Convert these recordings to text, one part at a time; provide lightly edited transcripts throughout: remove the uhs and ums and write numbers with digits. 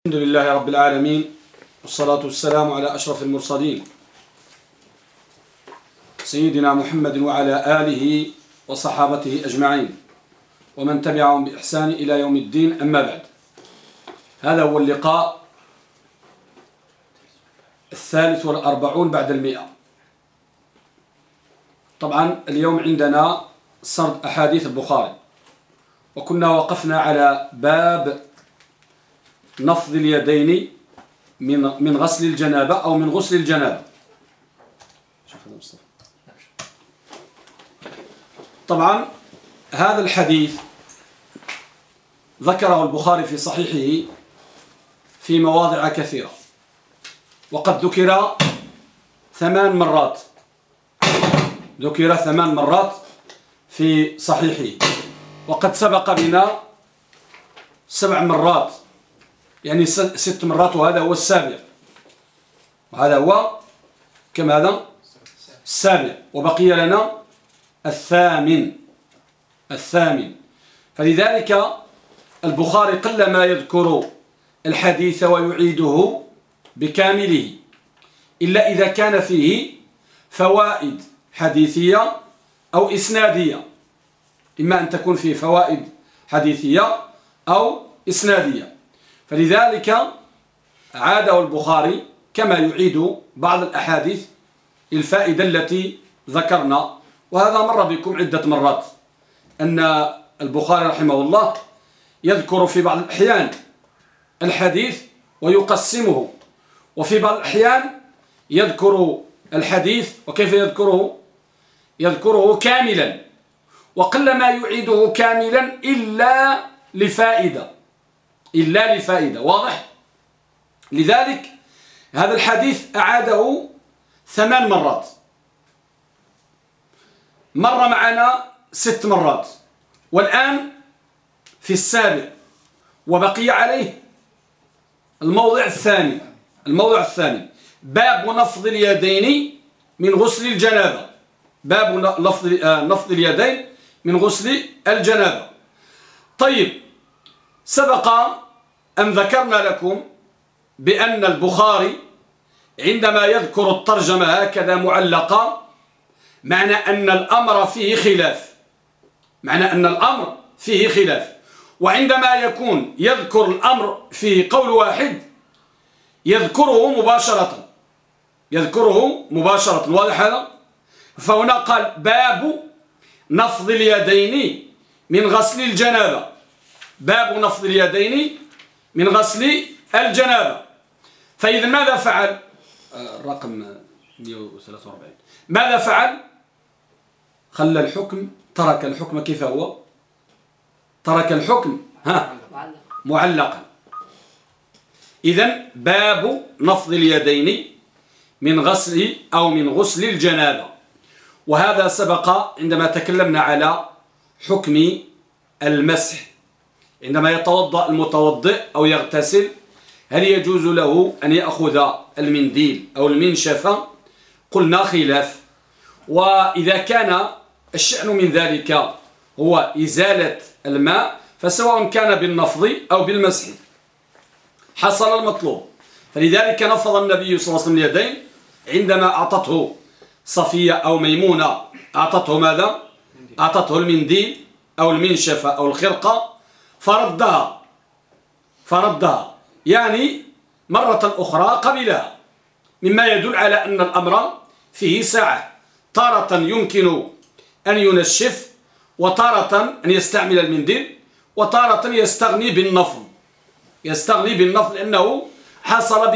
الحمد لله رب العالمين، والصلاة والسلام على أشرف المرسلين سيدنا محمد وعلى آله وصحابته أجمعين ومن تبعهم بإحسان إلى يوم الدين. أما بعد، هذا هو اللقاء 43 بعد 100. طبعا اليوم عندنا سرد أحاديث البخاري، وكنا وقفنا على باب نفض اليدين من غسل الجنابة أو من غسل الجنابة. طبعا هذا الحديث ذكره البخاري في صحيحه في مواضع كثيرة، وقد ذكر 8 مرات، ذكر 8 مرات في صحيحه، وقد سبق بنا 7 مرات، يعني 6 مرات، وهذا هو السابع، وهذا هو كم هذا السابع، وبقي لنا الثامن. فلذلك البخاري قلما يذكر الحديث ويعيده بكامله، إلا إذا كان فيه فوائد حديثية أو إسنادية، إما أن تكون فيه فوائد حديثية أو إسنادية. فلذلك عاده البخاري كما يعيد بعض الأحاديث الفائدة التي ذكرنا، وهذا مر بكم عدة مرات أن البخاري رحمه الله يذكر في بعض الأحيان الحديث ويقسمه، وفي بعض الأحيان يذكر الحديث، وكيف يذكره؟ يذكره كاملا، وقلما يعيده كاملا إلا لفائدة، واضح؟ لذلك هذا الحديث أعاده 8 مرات، مر معنا 6 مرات، والآن في السابع، وبقي عليه الموضع الثاني. باب نفض اليدين من غسل الجنابة. باب نفض اليدين من غسل الجنابة. طيب، سبق أن ذكرنا لكم بأن البخاري عندما يذكر الترجمة هكذا معلقة، معنى أن الأمر فيه خلاف، وعندما يكون يذكر الأمر في قول واحد يذكره مباشرة. واضح هذا؟ فهنا قال باب نفض اليدين من غسل الجنابة. باب نفض اليدين من غسل الجنابة. فإذا ماذا فعل؟ رقم 143. ماذا فعل؟ خلى الحكم، ترك الحكم كيف هو؟ ترك الحكم معلقا. إذن باب نفض اليدين من غسل أو من غسل الجنابة. وهذا سبق عندما تكلمنا على حكم المسح. عندما يتوضأ المتوضئ أو يغتسل، هل يجوز له أن يأخذ المنديل أو المنشفة؟ قلنا خلاف. وإذا كان الشأن من ذلك هو إزالة الماء، فسواء كان بالنفض أو بالمسح حصل المطلوب. فلذلك نفض النبي صلى الله عليه وسلم اليدين عندما أعطته صفية أو ميمونة، أعطته ماذا؟ أعطته المنديل أو المنشفة أو الخرقة، فردها، يعني مرة أخرى قبلها، مما يدل على أن الأمر فيه سعة. تارة يمكن أن ينشف، وتارة أن يستعمل المنديل، وتارة يستغني بالنفض، لأنه حصل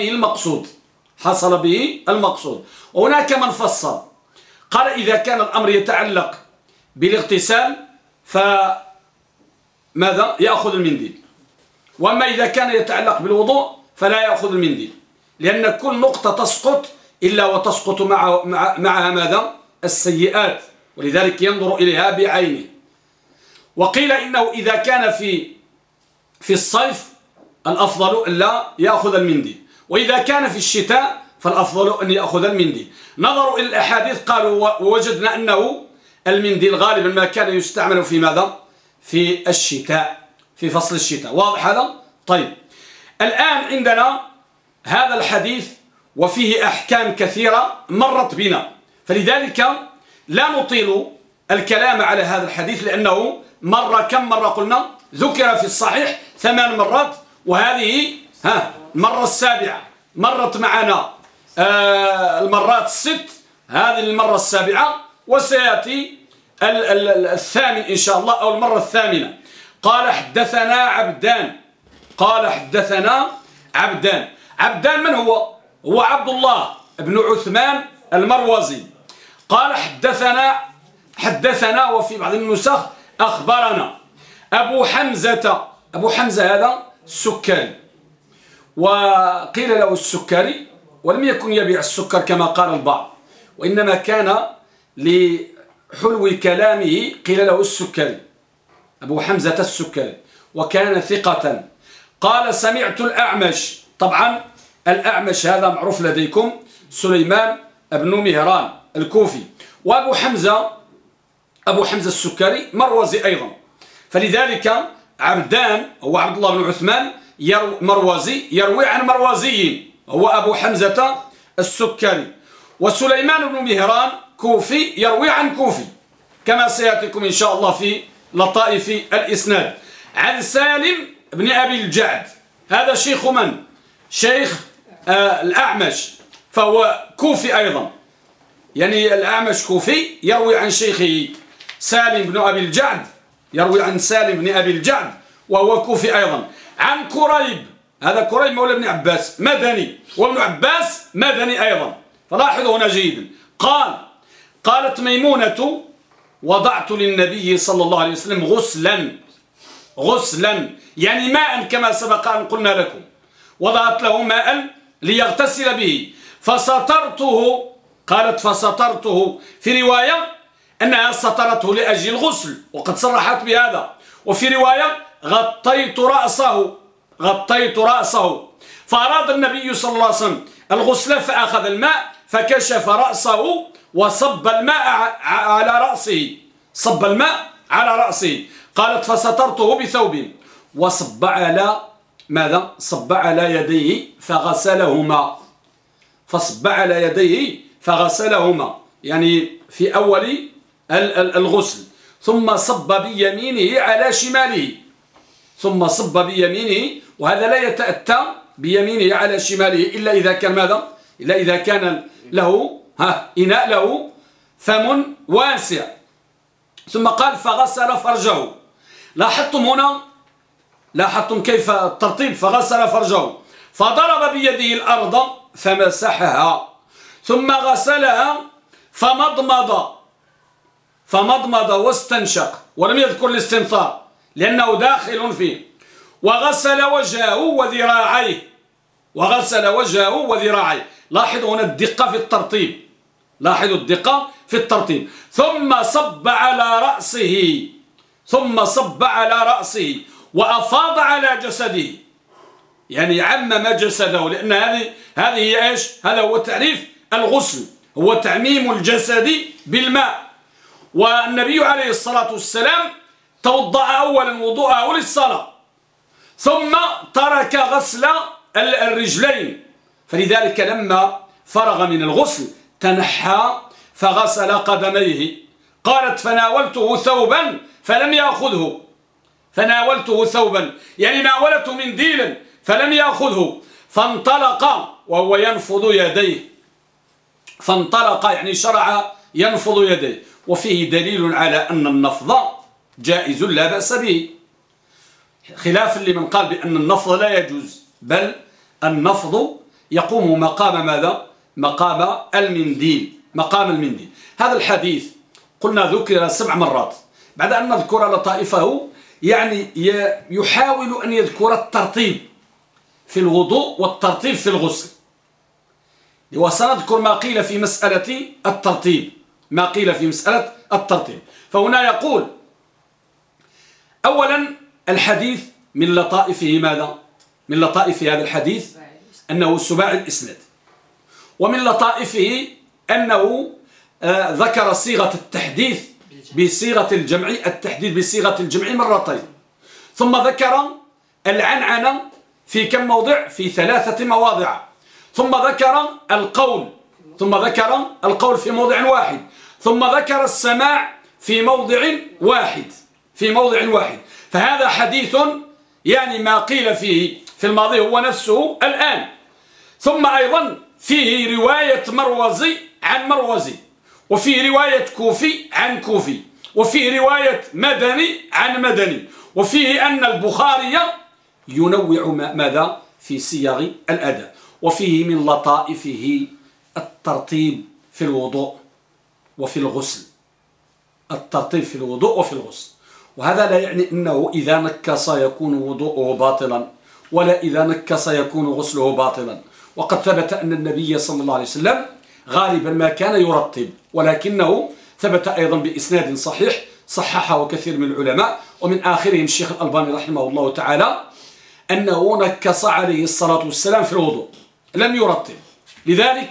به المقصود. وهناك من فصل قال إذا كان الأمر يتعلق بالاغتسال فماذا؟ يأخذ المنديل، وأما إذا كان يتعلق بالوضوء فلا يأخذ المنديل، لأن كل نقطة تسقط إلا وتسقط معها ماذا؟ السيئات، ولذلك ينظر إليها بعينه. وقيل إنه إذا كان في الصيف الأفضل أن لا يأخذ المنديل، وإذا كان في الشتاء فالأفضل أن يأخذ المنديل. نظروا إلى الأحاديث قالوا ووجدنا أنه المنديل غالبا ما كان يستعمل في ماذا؟ في الشتاء، في فصل الشتاء. واضح هذا؟ طيب، الآن عندنا هذا الحديث وفيه أحكام كثيرة مرت بنا، فلذلك لا نطيل الكلام على هذا الحديث لأنه كم مرة قلنا ذكر في الصحيح 8 مرات، وهذه المرة السابعة مرت معنا المرات 6، هذه المرة السابعة، وسيأتي الثامن إن شاء الله أو المرة الثامنة. قال حدثنا عبدان. قال حدثنا عبدان. عبدان من هو؟ هو عبد الله بن عثمان المروزي. قال حدثنا وفي بعض النسخ أخبرنا أبو حمزة. أبو حمزة هذا السكري، وقيل له السكري ولم يكن يبيع السكر كما قال البعض، وإنما كان لحلو كلامه قيل له السكري، أبو حمزة السكري، وكان ثقة. قال سمعت الأعمش. طبعا الأعمش هذا معروف لديكم، سليمان بن مهران الكوفي، وأبو حمزة السكري مروزي أيضا، فلذلك عبدان هو عبد الله بن عثمان مروزي يروي عن مروزي هو أبو حمزة السكري، وسليمان بن مهران كوفي يروي عن كوفي كما سيأتيكم إن شاء الله في لطائف الإسناد. عن سالم بن أبي الجعد، هذا شيخ من؟ شيخ الأعمش، فهو كوفي أيضا، يعني الأعمش كوفي يروي عن شيخه سالم بن أبي الجعد، يروي عن سالم بن أبي الجعد وهو كوفي أيضا. عن كريب، هذا كريب مولى ابن عباس مدني، وابن عباس مدني أيضا، فلاحظوا هنا جيدا. قالت ميمونة وضعت للنبي صلى الله عليه وسلم غسلا يعني ماء كما سبق أن قلنا لكم، وضعت له ماء ليغتسل به فسترته. قالت فسترته، في رواية أنها سترته لأجل الغسل وقد صرحت بهذا، وفي رواية غطيت رأسه فأراد النبي صلى الله عليه وسلم الغسل فأخذ الماء فكشف رأسه وصب الماء على رأسه. قالت فسترته بثوب وصب على ماذا؟ صب على يديه فغسلهما، يعني في أول الغسل، ثم صب بيمينه على شماله، وهذا لا يتأتى بيمينه على شماله إلا إذا كان ماذا؟ إلا إذا كان له إناء له فم واسع. ثم قال فغسل فرجه. لاحظتم كيف الترتيب؟ فغسل فرجه فضرب بيده الأرض فمسحها ثم غسلها فمضمض واستنشق، ولم يذكر الاستنثار لأنه داخل فيه، وغسل وجهه وذراعيه. لاحظوا هنا الدقة في الترتيب. ثم صب على رأسه وأفاض على جسده، يعني عمم جسده، لأن هذه إيش؟ هذا هو تعريف الغسل، هو تعميم الجسد بالماء. والنبي عليه الصلاة والسلام توضأ أولا وضوءه للصلاة ثم ترك غسل الرجلين، فلذلك لما فرغ من الغسل تنحى فغسل قدميه. قالت فناولته ثوبا فلم يأخذه، يعني ناولته منديلا فلم يأخذه، فانطلق وهو ينفض يديه، يعني شرع ينفض يديه. وفيه دليل على أن النفض جائز لا بأس به، خلافا لمن قال بأن النفض لا يجوز، بل النفض يقوم مقام ماذا؟ مقام المنديل. هذا الحديث قلنا ذكر 7 مرات، بعد أن نذكر لطائفه يعني يحاول أن يذكر الترتيب في الوضوء والترتيب في الغسل، وسنذكر ما قيل في مسألة الترتيب. فهنا يقول أولا الحديث من لطائفه ماذا؟ من لطائف هذا الحديث أنه سباعي الإسناد، ومن لطائفه أنه ذكر صيغة التحديث بصيغة الجمع، مرتين، ثم ذكر العنعنة في كم موضع؟ في 3 مواضع. ثم ذكر القول في موضع واحد، ثم ذكر السماع في موضع واحد. فهذا حديث يعني ما قيل فيه في الماضي هو نفسه الآن. ثم أيضا فيه رواية مروزي عن مروزي، وفيه رواية كوفي عن كوفي، وفيه رواية مدني عن مدني، وفيه أن البخاري ينوع ماذا في صيغ الأداء، وفيه من لطائفه الترتيب في الوضوء وفي الغسل. وهذا لا يعني أنه إذا نكس يكون وضوءه باطلا، ولا إذا نكس يكون غسله باطلا. وقد ثبت أن النبي صلى الله عليه وسلم غالبا ما كان يرتب، ولكنه ثبت أيضا بإسناد صحيح صححه كثير من العلماء، ومن آخرهم الشيخ الألباني رحمه الله تعالى، أنه نكس عليه الصلاة والسلام في الوضوء، لم يرتب. لذلك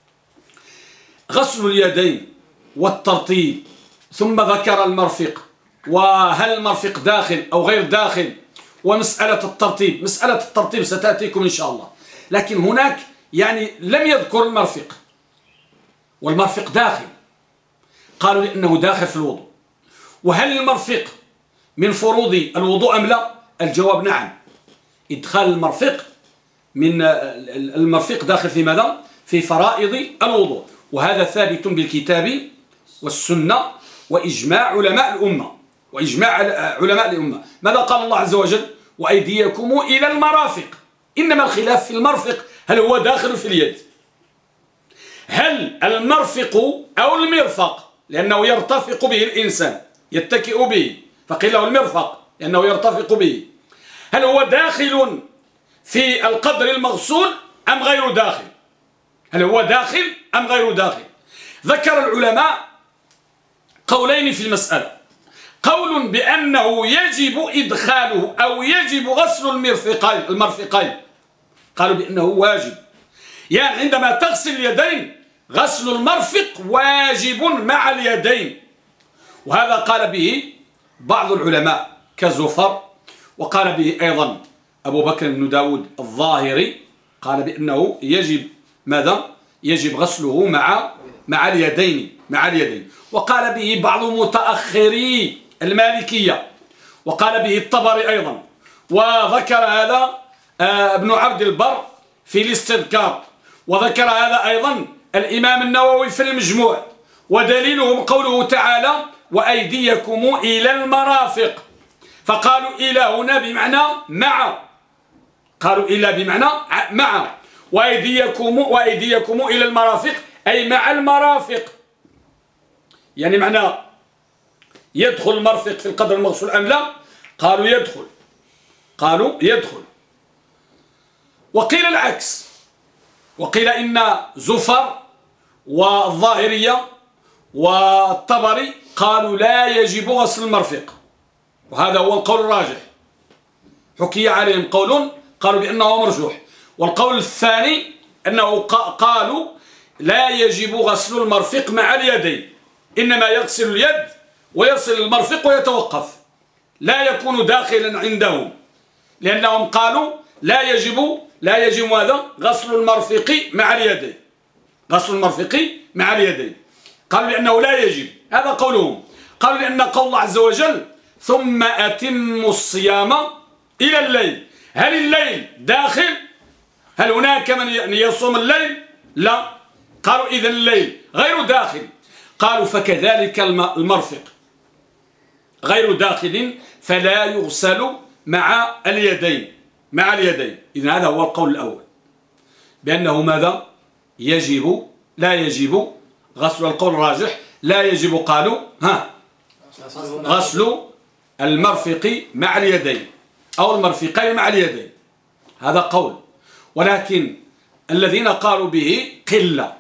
غسل اليدين والترطيب، ثم ذكر المرفق، وهل المرفق داخل أو غير داخل، ومسألة الترتيب ستأتيكم إن شاء الله. لكن هناك يعني لم يذكر المرفق، والمرفق داخل، قالوا لأنه داخل في الوضوء. وهل المرفق من فروض الوضوء أم لا؟ الجواب نعم، إدخال المرفق داخل في ماذا؟ في فرائض الوضوء، وهذا ثابت بالكتاب والسنة وإجماع علماء الأمة. ماذا قال الله عز وجل؟ وأيديكم إلى المرافق. إنما الخلاف في المرفق، هل هو داخل في اليد؟ هل المرفق أو المرفق، لأنه يرتفق به الإنسان يتكئ به، فقيل له المرفق لأنه يرتفق به، هل هو داخل في القدر المغسول أم غير داخل؟ ذكر العلماء قولين في المسألة. قول بأنه يجب إدخاله أو يجب غسل المرفقين، قالوا بأنه واجب، يعني عندما تغسل اليدين غسل المرفق واجب مع اليدين. وهذا قال به بعض العلماء كزفر، وقال به أيضا أبو بكر بن داود الظاهري، قال بأنه يجب ماذا؟ يجب غسله مع اليدين. وقال به بعض متأخري المالكية، وقال به الطبري أيضا، وذكر هذا ابن عبد البر في الاستذكار، وذكر هذا أيضا الإمام النووي في المجموع. ودليلهم قوله تعالى وأيديكم إلى المرافق، فقالوا إلى هنا بمعنى مع، وأيديكم إلى المرافق أي مع المرافق، يعني معنى يدخل المرفق في القدر المغسول أم لا؟ قالوا يدخل. وقيل العكس، وقيل إن زفر والظاهرية والطبري قالوا لا يجب غسل المرفق، وهذا هو القول الراجح. حكي عليهم قالوا بأنه مرجوح، والقول الثاني أنه قالوا لا يجب غسل المرفق مع اليدين، إنما يغسل اليد ويصل المرفق ويتوقف، لا يكون داخلا عندهم، لأنهم قالوا لا يجب هذا غسل المرفق مع اليدين. قالوا لأنه لا يجب، هذا قولهم. قالوا لأن قول الله عز وجل ثم أتموا الصيام إلى الليل، هل الليل داخل؟ هل هناك من يصوم الليل؟ لا. قالوا إذن الليل غير داخل. قالوا فكذلك المرفق غير داخل فلا يغسل مع اليدين. إذن هذا هو القول الأول، بأنه ماذا؟ لا يجب غسل. القول الراجح لا يجب، قالوا غسل المرفق مع اليدين أو المرفقين مع اليدين، هذا قول. ولكن الذين قالوا به قلة.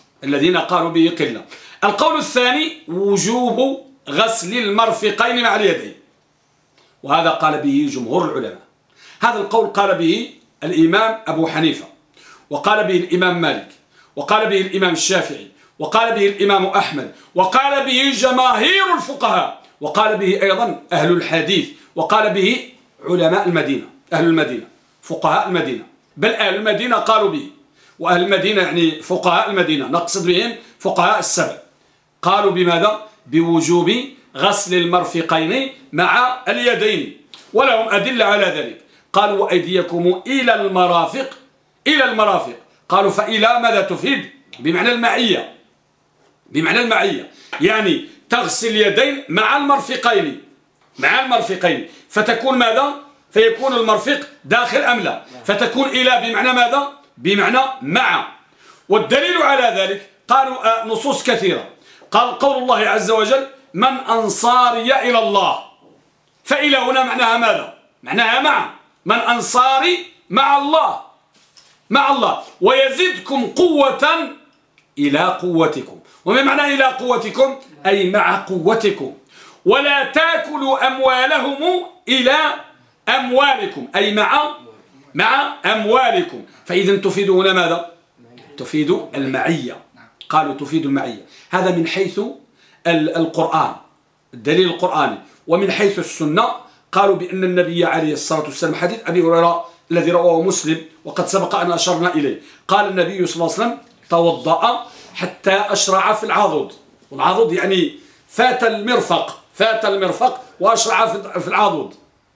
القول الثاني وجوب غسل المرفقين مع اليدين، وهذا قال به جمهور العلماء. هذا القول قال به الإمام أبو حنيفة، وقال به الإمام مالك، وقال به الإمام الشافعي، وقال به الإمام أحمد، وقال به جماهير الفقهاء، وقال به أيضا أهل الحديث، وقال به علماء المدينة، أهل المدينة. فقهاء المدينة، بل أهل المدينة قالوا به. وأهل المدينة يعني فقهاء المدينة، نقصد بهم فقهاء السبع، قالوا بماذا؟ بوجوب غسل المرفقين مع اليدين، ولهم أدلة على ذلك. قالوا وأيديكم إلى المرافق، إلى المرافق. قالوا فإلى ماذا تفيد؟ بمعنى المعية، بمعنى المعية، يعني تغسل اليدين مع المرفقين، مع المرفقين، فتكون ماذا؟ فيكون المرفق داخل أم لا؟ فتكون إلى بمعنى ماذا؟ بمعنى مع. والدليل على ذلك قالوا نصوص كثيرة. قال قول الله عز وجل من أنصاري إلى الله، فإلى هنا معناها ماذا؟ معناها مع، من أنصاري مع الله، مع الله. ويزدكم قوة إلى قوتكم. وما معنى إلى قوتكم؟ أي مع قوتكم. ولا تاكلوا أموالهم إلى أموالكم، أي مع أموالكم. فإذا تفيد هنا ماذا؟ تفيد المعية. قالوا تفيد المعية. هذا من حيث القرآن، الدليل القرآني. ومن حيث السنة قالوا بأن النبي عليه الصلاة والسلام، حديث أبي هريرة الذي رواه مسلم وقد سبق أن أشرنا إليه، قال النبي صلى الله عليه وسلم توضأ حتى أشرع في العضد. والعضد يعني فات المرفق، فات المرفق وأشرع في العضد،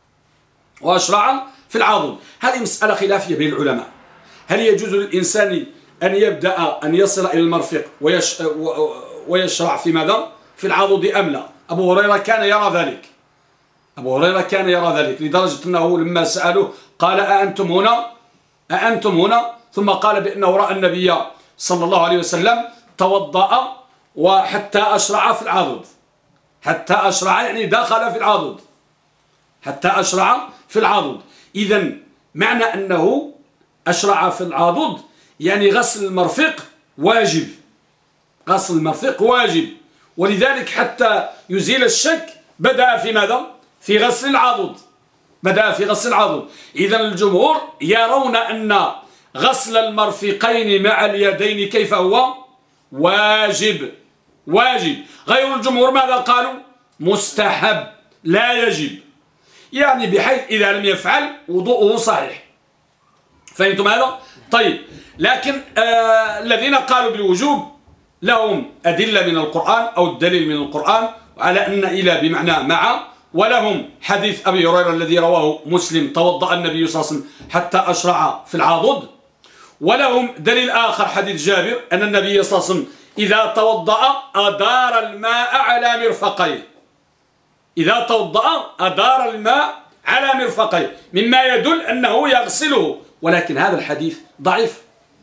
وأشرع في العضد. هذه مسألة خلافية بين العلماء، هل يجوز للإنسان أن يبدأ أن يصل إلى المرفق ويشرع في ماذا؟ في العضد أم لا؟ أبو هريرة كان يرى ذلك، أبو هريرة كان يرى ذلك، لدرجة أنه لما سألوه قال أأنتم هنا؟ أأنتم هنا؟ ثم قال بأنه رأى النبي صلى الله عليه وسلم توضأ وحتى أشرع في العضد، حتى أشرع يعني دخل في العضد، حتى أشرع في العضد. إذن معنى أنه أشرع في العضد يعني غسل المرفق واجب، غسل المرفق واجب. ولذلك حتى يزيل الشك بدأ في ماذا؟ في غسل العضد، بدأ في غسل العضد. إذن الجمهور يرون أن غسل المرفقين مع اليدين كيف هو؟ واجب، واجب. غير الجمهور ماذا قالوا؟ مستحب لا يجب، يعني بحيث إذا لم يفعل وضوءه صحيح. فهمتم هذا؟ طيب، لكن الذين قالوا بالوجوب لهم أدلة من القرآن أو الدليل من القرآن على أن إلى بمعنى مع، ولهم حديث أبي هريرة الذي رواه مسلم توضأ النبي صلى الله عليه وسلم حتى أشرع في العضد. ولهم دليل آخر حديث جابر أن النبي صلى الله عليه وسلم إذا توضأ أدار الماء على مرفقيه، إذا توضأ أدار الماء على مرفقيه، مما يدل أنه يغسله. ولكن هذا الحديث ضعيف،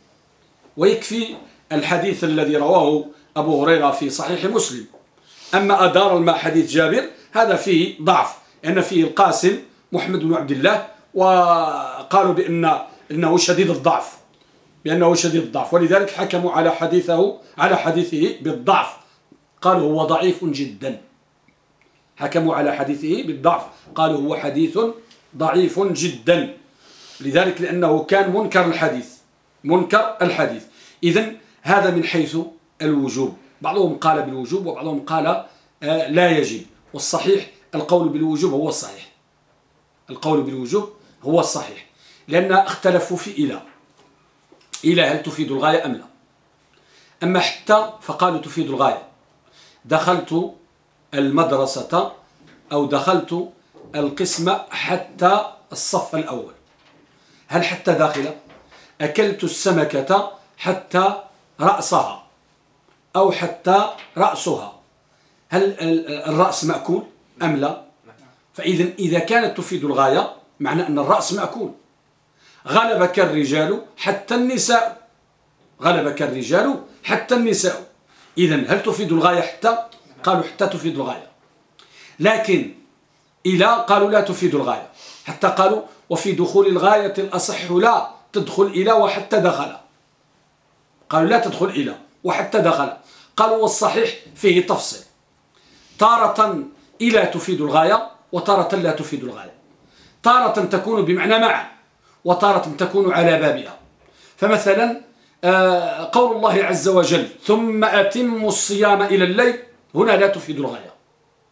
ويكفي الحديث الذي رواه أبو هريرة في صحيح مسلم. أما أدار الماء حديث جابر هذا فيه ضعف، لأن فيه القاسم محمد بن عبد الله، وقالوا بأنه شديد الضعف، بأنه شديد الضعف، ولذلك حكموا على حديثه بالضعف، قالوا هو ضعيف جدا، حكموا على حديثه بالضعف، قالوا هو حديث ضعيف جدا، لذلك لأنه كان منكر الحديث، منكر الحديث. إذن هذا من حيث الوجوب، بعضهم قال بالوجوب وبعضهم قال لا يجب، والصحيح القول بالوجوب هو الصحيح، القول بالوجوب هو الصحيح، لأن اختلفوا في إلى هل تفيد الغاية أم لا. أما حتى فقالوا تفيد الغاية، دخلت المدرسة أو دخلت القسم حتى الصف الأول، هل حتى داخلة؟ أكلت السمكة حتى رأسها أو حتى رأسها، هل الرأس مأكول أم لا؟ إذا كانت تفيد الغاية معنى أن الرأس مأكول. غلبك الرجال حتى النساء، غلبك الرجال حتى النساء. إذن هل تفيد الغاية حتى؟ قالوا حتى تفيد الغاية، لكن إلى قالوا لا تفيد الغاية، حتى قالوا وفي دخول الغاية الأصح لا تدخل إلى وحتى دخل، قالوا لا تدخل إلى وحتى دخل. قالوا والصحيح فيه تفصيل، تارة إلى تفيد الغاية وتارة لا تفيد الغاية، تارة تكون بمعنى مع وتارة تكون على بابها. فمثلا قول الله عز وجل ثم أتموا الصيام إلى الليل، هنا لا تفيد الغاية.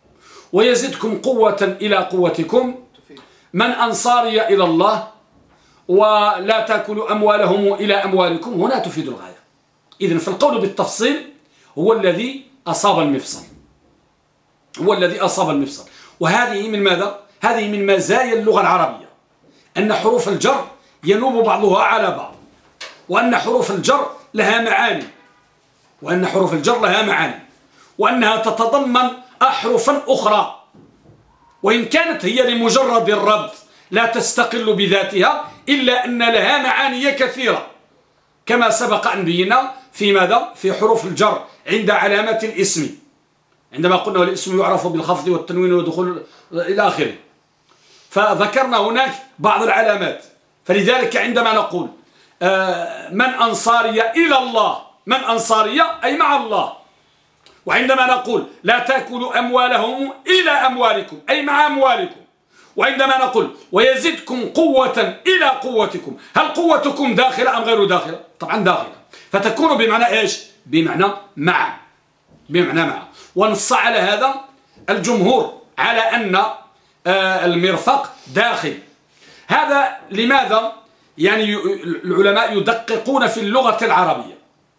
ويزدكم قوة إلى قوتكم من أنصاري إلى الله، ولا تأكلوا أموالهم إلى أموالكم هنا تفيد الغاية. إذن فالقول بالتفصيل هو الذي أصاب المفصل، هو الذي أصاب المفصل. وهذه من ماذا؟ هذه من مزايا اللغة العربية، أن حروف الجر ينوب بعضها على بعض، وأن حروف الجر لها معاني، وأن حروف الجر لها معاني، وأنها تتضمن أحرفا أخرى، وإن كانت هي لمجرد الربط لا تستقل بذاتها، إلا أن لها معاني كثيرة، كما سبق أن بينا في ماذا؟ في حروف الجر عند علامات الاسم، عندما قلنا والاسم يعرف بالخفض والتنوين والدخول إلى آخره، فذكرنا هناك بعض العلامات. فلذلك عندما نقول من أنصاري إلى الله، من أنصاري أي مع الله. وعندما نقول لا تأكلوا أموالهم إلى أموالكم أي مع أموالكم. وعندما نقول ويزدكم قوة إلى قوتكم، هل قوتكم داخلة أم غير داخلة؟ طبعا داخلة، فتكون بمعنى إيش؟ بمعنى مع، بمعنى مع. ونص على هذا الجمهور على أن المرفق داخل. هذا لماذا؟ يعني العلماء يدققون في اللغة العربية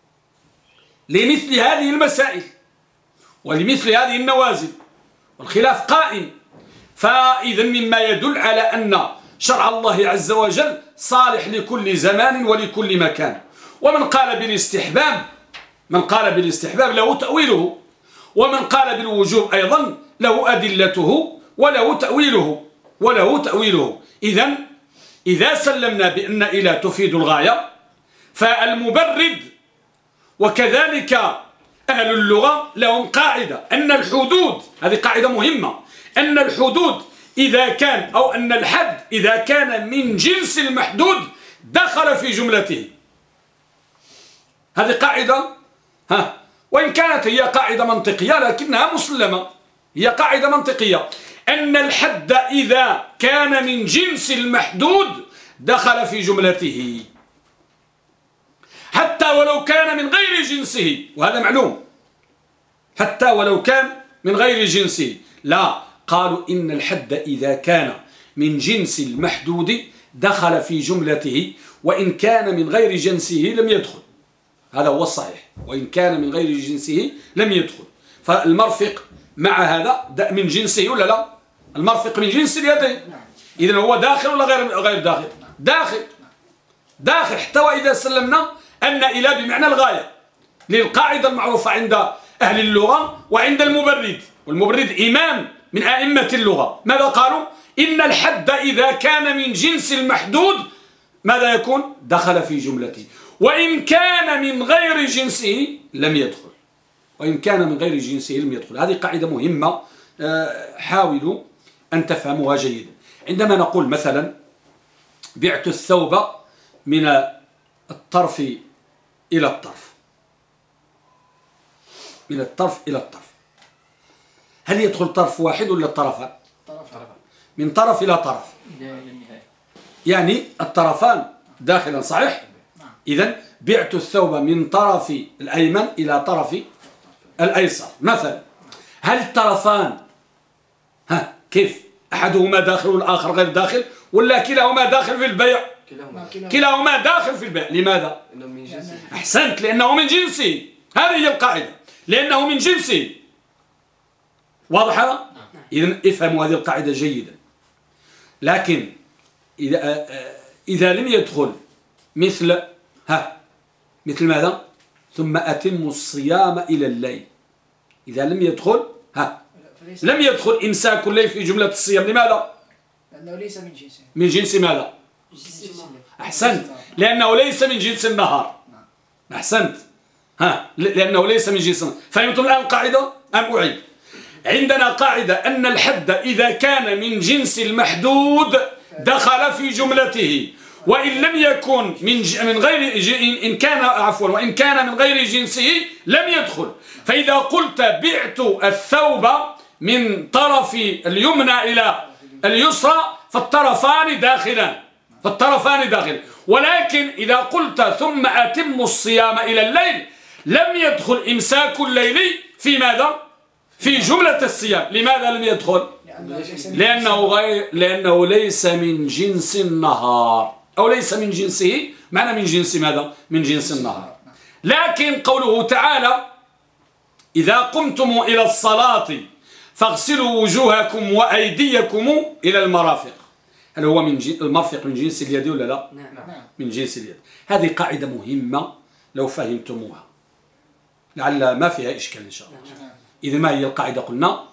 لمثل هذه المسائل ولمثل هذه النوازل، والخلاف قائم. فإذا مما يدل على أن شرع الله عز وجل صالح لكل زمان ولكل مكان. ومن قال بالاستحباب، من قال بالاستحباب له تأويله، ومن قال بالوجوب أيضا له أدلته وله تأويله، وله تأويله. إذا سلمنا بأن إلى تفيد الغاية، فالمبرد وكذلك أهل اللغة لهم قاعدة أن الحدود، هذه قاعدة مهمة، أن الحدود إذا كان أو أن الحد إذا كان من جنس المحدود دخل في جملته. هذه قاعدة وإن كانت هي قاعدة منطقية لكنها مسلمة، هي قاعدة منطقية، أن الحد إذا كان من جنس المحدود دخل في جملته حتى ولو كان من غير جنسه، وهذا معلوم، حتى ولو كان من غير جنسه. لا، قالوا إن الحد إذا كان من جنس المحدود دخل في جملته، وإن كان من غير جنسه لم يدخل. هذا هو الصحيح، وإن كان من غير جنسه لم يدخل. فالمرفق مع هذا من جنسه ولا لا؟ المرفق من جنس اليدين، إذن هو داخل ولا غير داخل؟ داخل حتى وإذا سلمنا أن إلى بمعنى الغاية، للقاعدة المعروفة عند أهل اللغة وعند المبرد، والمبرد إمام من أئمة اللغة. ماذا قالوا؟ إن الحد إذا كان من جنس المحدود ماذا يكون؟ دخل في جملته، وإن كان من غير جنسه لم يدخل، وإن كان من غير جنسه لم يدخل. هذه قاعدة مهمة، حاولوا أن تفهموها جيدا. عندما نقول مثلا بعت الثوب من الطرف إلى الطرف، من الطرف إلى الطرف، هل يدخل طرف واحد ولا طرفان؟ من طرف إلى طرف، يعني الطرفان داخلا، صحيح؟ إذن بعت الثوب من طرف الأيمن إلى طرف الأيسر مثلا. هل الطرفان كيف؟ أحدهما داخل والآخر غير داخل، ولا كلاهما داخل في البيع؟ كلاهما داخل في البيع. لماذا؟ أحسنت، لأنه من جنسه. هذه هي القاعدة، لأنه من جنسه. واضح هذا؟ إذن افهموا هذه القاعدة جيدا. لكن إذا لم يدخل مثل مثل ماذا؟ ثم أتموا الصيام إلى الليل، إذا لم يدخل لم يدخل إمساك الليل في جملة الصيام. لماذا؟ لأنه ليس من جنسه. من جنس ماذا؟ أحسنت، لأنه ليس من جنس النهار. أحسنت، لأنه ليس من جنس النهار. فهمتم الآن القاعدة أم أعيد؟ عندنا قاعدة أن الحد إذا كان من جنس المحدود دخل في جملته، وإن لم يكن من غير إن كان عفوا وإن كان من غير جنسه لم يدخل. فإذا قلت بعت الثوب من طرف اليمنى إلى اليسرى فالطرفان داخلان، ولكن إذا قلت ثم أتم الصيام إلى الليل لم يدخل إمساك الليل في ماذا؟ في جملة الصيام. لماذا لم يدخل؟ لأنه ليس من جنس النهار. أو ليس من جنسه، معنى من جنس ماذا؟ من جنس النهار. لكن قوله تعالى إذا قمتم إلى الصلاة فاغسلوا وجوهكم وأيديكم إلى المرافق، هل هو من المرفق من جنس اليد ولا لا؟ نعم. من جنس اليد. هذه قاعدة مهمة لو فهمتموها لعل ما فيها إشكال إن شاء الله. إذا ما هي القاعدة؟ قلنا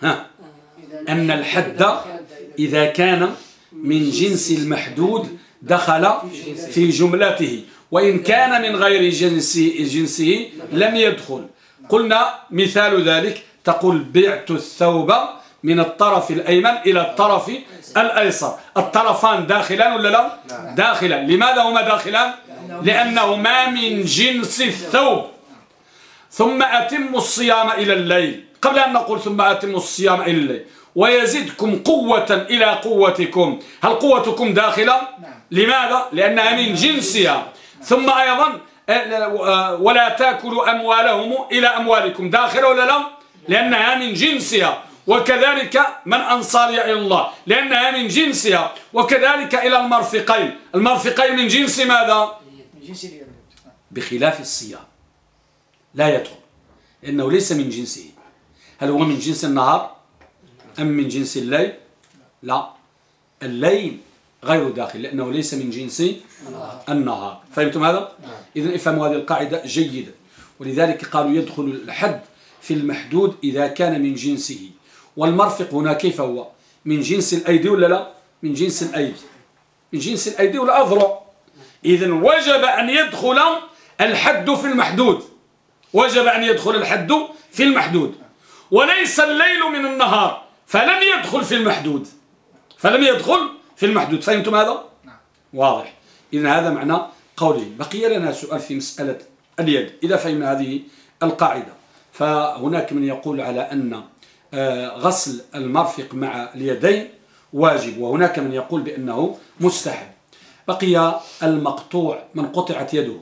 أن الحد إذا كان من جنس المحدود دخل في جملته، وإن كان من غير جنسه لم يدخل. قلنا مثال ذلك تقول بعت الثوب من الطرف الأيمن إلى الطرف الأيسر، الطرفان داخلان ولا لا؟ داخلان. لماذا هما داخلان؟ لأنهما من جنس الثوب. ثم أتموا الصيام إلى الليل، قبل أن نقول ثم أتموا الصيام إلى الليل، ويزدكم قوة إلى قوتكم، هل قوتكم داخلة؟ لماذا؟ لأنها من جنسها. ثم أيضا ولا تأكلوا أموالهم إلى أموالكم، داخلة ولا لا؟ لأنها من جنسها. وكذلك من أنصاري إلى الله، لأنها من جنسها. وكذلك إلى المرفقين، المرفقين من جنس ماذا؟ من جنس اليد. بخلاف الصيام لا يدخل لأنه ليس من جنسه. هل هو من جنس النهار أم من جنس الليل؟ لا، الليل غير داخل لأنه ليس من جنس النهار. فهمتم هذا؟ إذن افهموا هذه القاعدة جيدا. ولذلك قالوا يدخل الحد في المحدود إذا كان من جنسه. والمرفق هنا كيف هو؟ من جنس الأيدي ولا لا؟ من جنس الأيدي، من جنس الأيدي والأذرع. إذن وجب أن يدخل الحد في المحدود، وجب أن يدخل الحد في المحدود. وليس الليل من النهار فلم يدخل في المحدود، فلم يدخل في المحدود. فهمتم هذا؟ واضح. إذن هذا معنى قوله. بقي لنا سؤال في مسألة اليد. إذا فهمنا هذه القاعدة، فهناك من يقول على أن غسل المرفق مع اليدين واجب، وهناك من يقول بأنه مستحب. بقي المقطوع، من قطعت يده.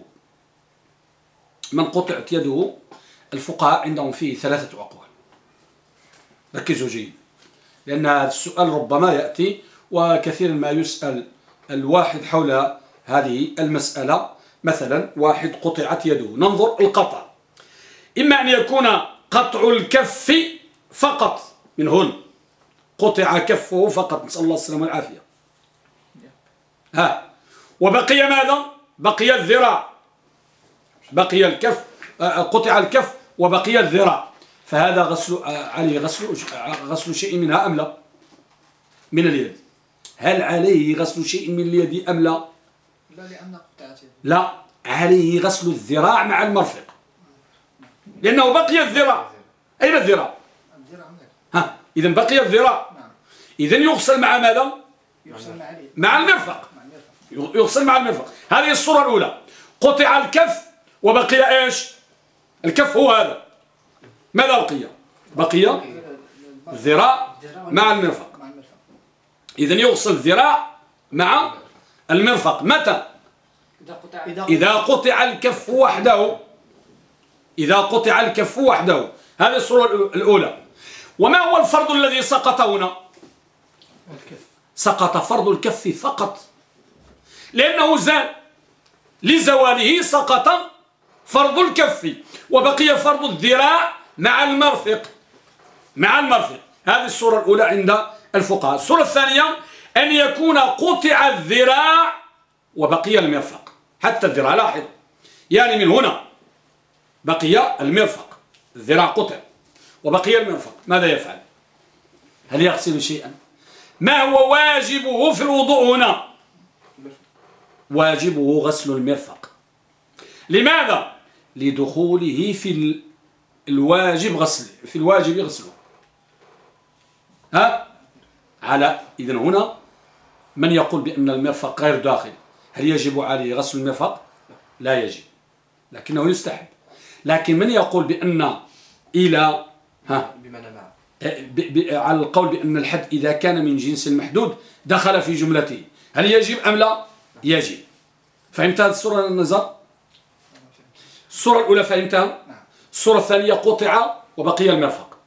من قطعت يده الفقهاء عندهم فيه 3 أقوال. ركزوا جيد، لأن هذا السؤال ربما يأتي وكثير ما يسأل الواحد حول هذه المسألة. مثلا واحد قطعت يده، ننظر القطع، إما أن يكون قطع الكف فقط، من هنا قطع كفه فقط، نسأل الله السلامة والعافية، وبقي ماذا؟ بقي الذراع، بقي الكف، قطع الكف وبقي الذراع، فهذا غسل عليه غسل شيء منها أم لا؟ من اليد. هل عليه غسل شيء من اليد أم لا؟ لا، لأن قطعت يده. لا، عليه غسل الذراع مع المرفق، لأنه بقي الذراع. أين الذراع؟ الذراع إذن بقي الذراع. إذن يغسل مع ماذا؟ يغسل مع اليد. مع المرفق. يغسل مع المرفق. هذه الصورة الأولى. قطع الكف وبقي إيش؟ الكف هو هذا. ماذا بقي؟ بقي الذراع مع المرفق. إذن يغسل الذراع مع المرفق. متى؟ إذا قطع الكف وحده. إذا قطع الكف وحده. هذه الصورة الأولى. وما هو الفرض الذي سقط هنا؟ سقط فرض الكف فقط، لأنه زال، لزواله سقط فرض الكف وبقي فرض الذراع مع المرفق. مع المرفق. هذه الصورة الأولى عند الفقهاء. الصورة الثانية أن يكون قطع الذراع وبقي المرفق، حتى الذراع، لاحظ، يعني من هنا بقي المرفق، الذراع قطع وبقي المرفق، ماذا يفعل؟ هل يغسل شيئا؟ ما هو واجبه في الوضوء هنا؟ واجبه غسل المرفق. لماذا؟ لدخوله في الواجب غسله، في الواجب غسله. إذن هنا من يقول بأن المرفق غير داخل، هل يجب عليه غسل المرفق؟ لا يجب، لكنه يستحب. لكن من يقول بأن إلى على القول بأن الحد إذا كان من جنس المحدود دخل في جملته، هل يجب أم لا؟ يجب. فهمت هذه الصورة النظر؟ الصورة الأولى فهمتها؟ الصورة الثانية قطع وبقي المرفق.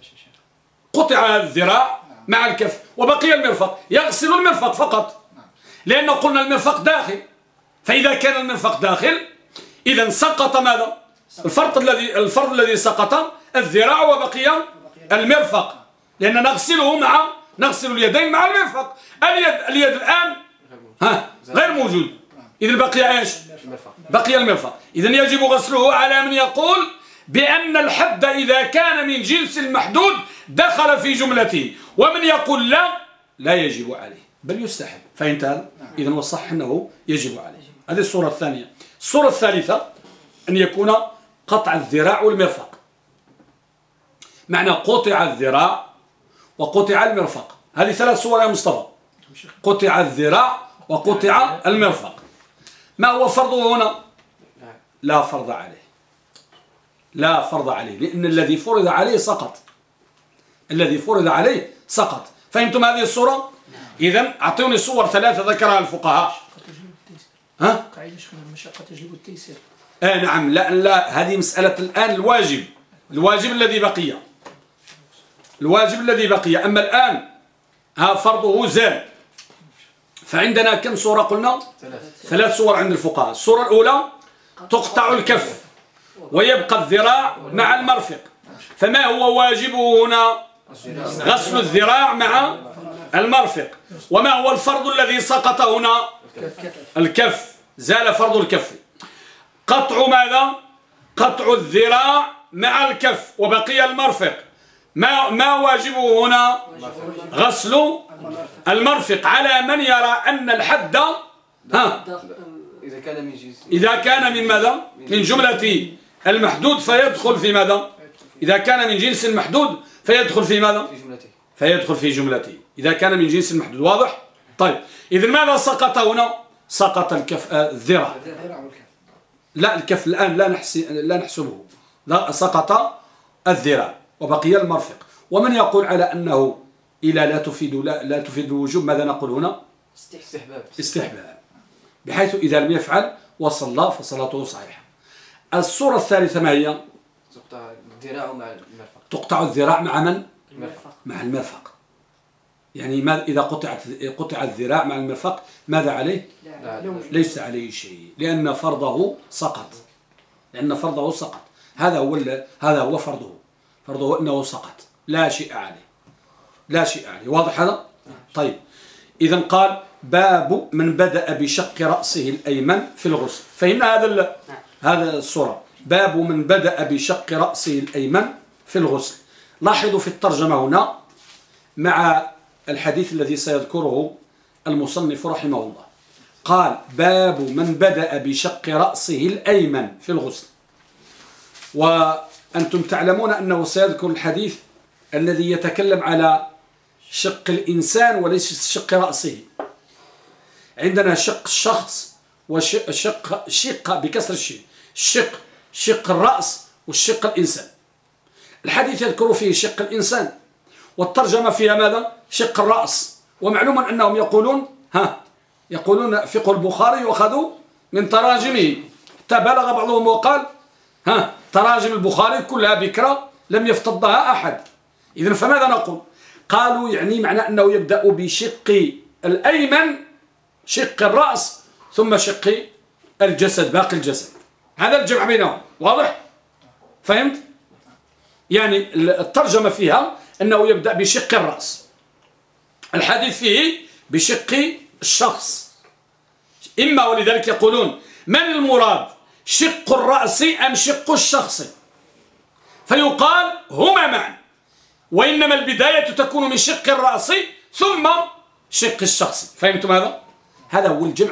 قطع الذراع مع الكف وبقي المرفق، يغسل المرفق فقط. لأنه قلنا المرفق داخل، فإذا كان المرفق داخل إذا سقط ماذا؟ الفرض الذي سقط الذراع وبقي المرفق، لأن نغسل اليدين مع المرفق. اليد الآن غير موجود، إذا بقي إيش؟ بقي المرفق. إذا يجب غسله على من يقول بأن الحد إذا كان من جنس المحدود دخل في جملته، ومن يقول لا يجب عليه بل يستحب. فهمت هذا؟ إذا والصح أنه يجب عليه. هذه الصورة الثانية. الصورة الثالثة أن يكون قطع الذراع والمرفق. معنى قطع الذراع وقطع المرفق، هذه ثلاث صور يا مصطفى. قطع الذراع وقطع المرفق. ما هو فرضه هنا؟ لا فرض عليه، لا فرض عليه، لأن الذي فرض عليه سقط. الذي فرض عليه سقط. فهمتم هذه الصورة؟ إذن أعطوني صور ثلاثة ذكرها الفقهاء. ها؟ قاعدة المشقة تجلب التيسير. نعم. لا هذه مسألة الآن الواجب الذي بقي. الواجب الذي بقي. أما الآن فرضه زال. فعندنا كم صورة قلنا؟ ثلاث صور عند الفقهاء. الصورة الأولى تقطع الكف ويبقى الذراع مع المرفق. فما هو واجبه هنا؟ غسل الذراع مع المرفق. وما هو الفرض الذي سقط هنا؟ الكف. زال فرض الكف. قطع ماذا؟ قطع الذراع مع الكف وبقي المرفق. ما واجبه هنا؟ غسل المرفق، على من يرى أن الحد إذا كان من ماذا؟ من جملة المحدود فيدخل في ماذا؟ إذا كان من جنس المحدود فيدخل في ماذا؟ فيدخل في جملته إذا كان من جنس المحدود. واضح؟ طيب إذا ماذا سقط هنا؟ سقط الكف الذراع. لا الكف الآن لا نحسبه. لا سقط الذراع وبقي المرفق. ومن يقول على أنه إلى لا تفيد الوجوب، ماذا نقول هنا؟ استحباب، بحيث إذا لم يفعل وصلى فصلاته صحيحة. الصورة الثالثة ما هي؟ تقطع الذراع مع المرفق. تقطع الذراع مع من؟ المرفق. مع المرفق. يعني إذا قطع الذراع مع المرفق ماذا عليه؟ ليس عليه شيء، لأن فرضه سقط. هذا هو فرضه أنه سقط، لا شيء عليه. واضح هذا؟ طيب إذن قال باب من بدأ بشق رأسه الأيمن في الغسل. فهمنا هذا الصورة. باب من بدأ بشق رأسه الأيمن في الغسل. لاحظوا في الترجمة هنا مع الحديث الذي سيذكره المصنف رحمه الله. قال باب من بدأ بشق رأسه الأيمن في الغسل. وأنتم تعلمون أنه سيذكر الحديث الذي يتكلم على شق الإنسان وليس شق رأسه. عندنا شق الشخص وشق بكسر الشين، شق الرأس والشق الإنسان. الحديث يذكر فيه شق الإنسان والترجمة فيها ماذا؟ شق الرأس. ومعلوم أنهم يقولون فقه البخاري وأخذوا من تراجمه، حتى بلغ بعضهم وقال تراجم البخاري كلها بكرة لم يفتضها أحد. إذن فماذا نقول؟ قالوا يعني معنى أنه يبدأ بشق الأيمن، شق الرأس، ثم شق الجسد، باقي الجسد. هذا الجمع بينهم. واضح؟ فهمت؟ يعني الترجمة فيها أنه يبدأ بشق الرأس، الحديث فيه بشق الشخص. إما ولذلك يقولون من المراد؟ شق الرأس أم شق الشخص؟ فيقال هما معا، وإنما البداية تكون من شق الرأس ثم شق الشخص. فهمتم هذا؟ هذا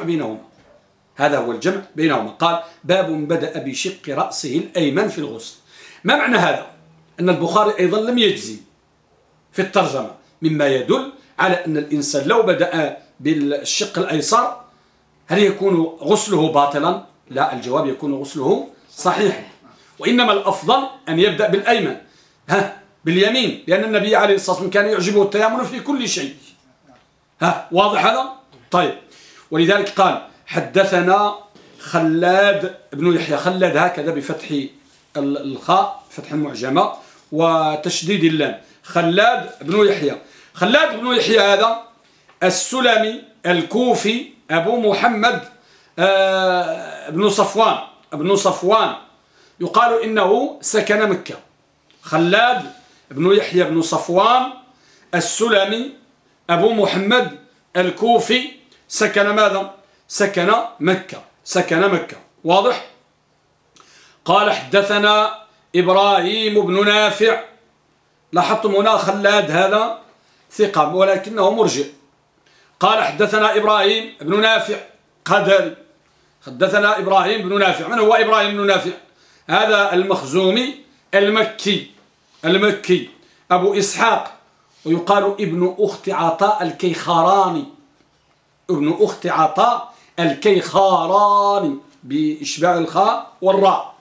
هو الجمع بينهما. قال باب بدأ بشق رأسه الأيمن في الغسل. ما معنى هذا؟ أن البخاري أيضا لم يجزي في الترجمة، مما يدل على أن الإنسان لو بدأ بالشق الأيسر هل يكون غسله باطلا؟ لا، الجواب يكون غسله صحيحا، وإنما الأفضل أن يبدأ بالأيمن باليمين، لأن النبي عليه الصلاة والسلام كان يعجبه التيامن في كل شيء. واضح هذا؟ طيب، ولذلك قال حدثنا خلاد بن يحيى. خلاد هكذا بفتح الخاء، فتح المعجمة وتشديد اللام. خلاد بن يحيى. خلاد بن يحيى هذا السلمي الكوفي أبو محمد ابن صفوان يقال إنه سكن مكة. خلاد بن يحيى بن صفوان السلمي أبو محمد الكوفي سكن ماذا؟ سكن مكة. واضح؟ قال حدثنا إبراهيم بن نافع. لاحظتم هنا خلاد هذا ثقة ولكنه مرجئ. قال حدثنا إبراهيم بن نافع قدري. حدثنا إبراهيم بن نافع. من هو إبراهيم بن نافع؟ هذا المخزومي المكي أبو إسحاق، ويقال ابن أخت عطاء الكيخاراني، بإشباع الخاء والراء.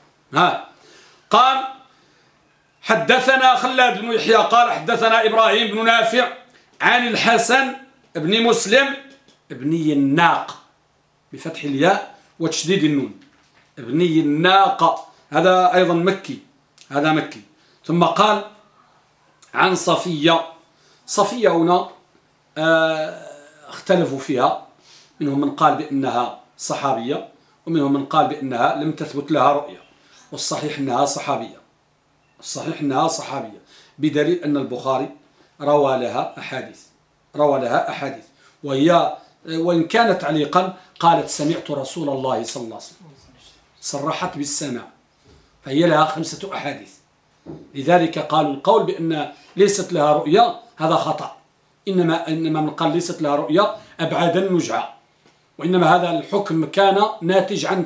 قال حدثنا خلاد بن يحيى قال حدثنا إبراهيم بن نافع عن الحسن بن مسلم ابني الناق بفتح الياء وتشديد النون، ابني الناق، هذا أيضا مكي، ثم قال عن صفية هنا اختلفوا فيها، منهم من قال بأنها صحابية ومنهم من قال بأنها لم تثبت لها رؤية، والصحيح أنها صحابية بدليل أن البخاري روى لها أحاديث وهي وإن كانت تعليقا قالت سمعت رسول الله صلى الله عليه وسلم، صرحت بالسماع، فهي لها 5 أحاديث. لذلك قالوا القول بأن ليست لها رؤيا هذا خطأ، إنما من قال ليست لها رؤيا أبعد النجعة، وإنما هذا الحكم كان ناتج عن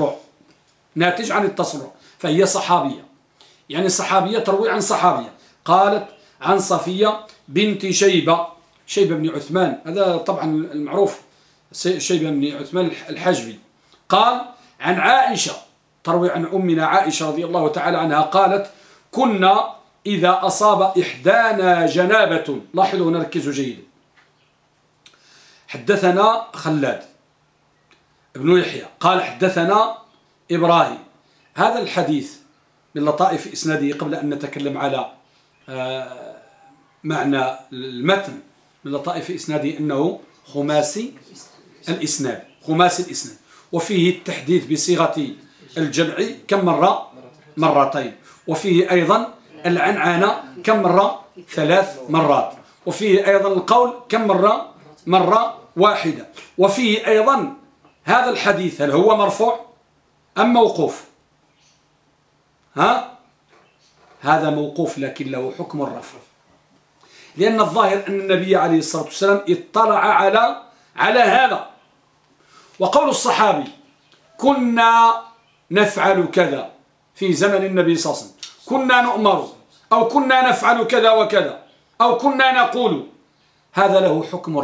التصرع، فهي صحابية، يعني صحابية تروي عن صحابية. قالت عن صفية بنت شيبة بن عثمان، هذا طبعا المعروف شيبة بن عثمان الحجبي. قال عن عائشة، تروي عن أمنا عائشة رضي الله تعالى عنها قالت كنا إذا أصاب إحدانا جنابة. لاحظوا هنا ركزوا جيدا. حدثنا خلاد ابن يحيى قال حدثنا إبراهيم. هذا الحديث من لطائف إسناده قبل أن نتكلم على معنى المتن، من لطائف إسناده أنه خماسي الإسناد، وفيه التحديث بصيغة الجمع كم مرة؟ مرتين. وفيه أيضا العنعنة كم مرة؟ 3 مرات. وفيه أيضا القول كم مرة؟ مرة واحدة. وفيه أيضا هذا الحديث هل هو مرفوع أم موقوف؟ هذا موقوف لكن له حكم الرفع، لأن الظاهر أن النبي عليه الصلاة والسلام اطلع على هذا. وقول الصحابي كنا نفعل كذا في زمن النبي صلى الله عليه وسلم، كنا نؤمر أو كنا نفعل كذا وكذا أو كنا نقول، هذا له حكم